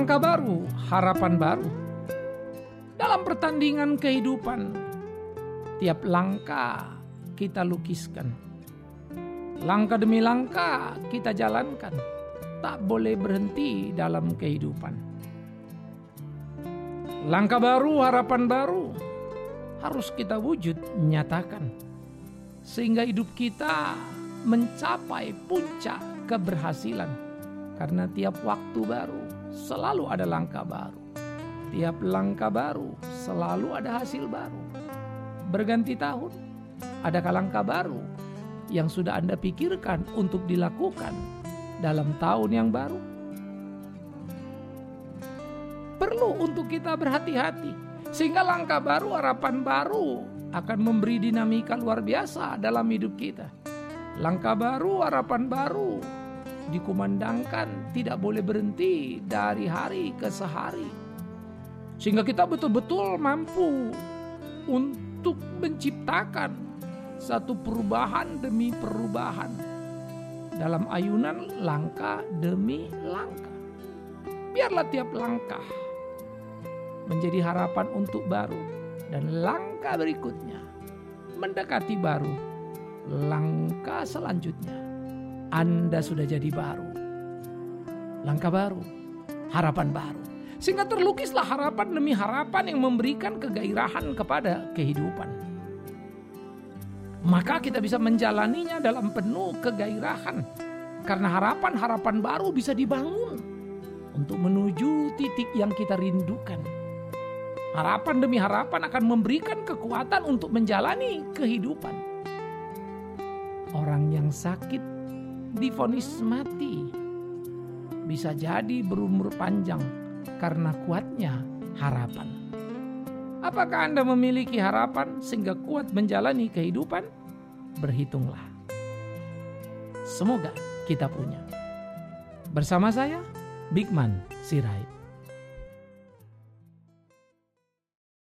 Langkah baru, harapan baru. Dalam pertandingan kehidupan, tiap langkah kita lukiskan. Langkah demi langkah kita jalankan. Tak boleh berhenti dalam kehidupan. Langkah baru, harapan baru harus kita wujud nyatakan, sehingga hidup kita mencapai puncak keberhasilan. Karena tiap waktu baru selalu ada langkah baru. Tiap langkah baru selalu ada hasil baru. Berganti tahun, adakah langkah baru yang sudah Anda pikirkan untuk dilakukan dalam tahun yang baru? Perlu untuk kita berhati-hati, sehingga langkah baru, harapan baru akan memberi dinamika luar biasa dalam hidup kita. Langkah baru, harapan baru dikumandangkan tidak boleh berhenti dari hari ke sehari, sehingga kita betul-betul mampu untuk menciptakan satu perubahan demi perubahan dalam ayunan langkah demi langkah. Biarlah tiap langkah menjadi harapan untuk baru, dan langkah berikutnya mendekati baru. Langkah selanjutnya Anda sudah jadi baru. Langkah baru, harapan baru, sehingga terlukislah harapan demi harapan yang memberikan kegairahan kepada kehidupan. Maka kita bisa menjalaninya dalam penuh kegairahan, karena harapan-harapan baru bisa dibangun untuk menuju titik yang kita rindukan. Harapan demi harapan akan memberikan kekuatan untuk menjalani kehidupan. Orang yang sakit divonis mati bisa jadi berumur panjang karena kuatnya harapan. Apakah Anda memiliki harapan sehingga kuat menjalani kehidupan? Berhitunglah. Semoga kita punya. Bersama saya, Bigman Sirait.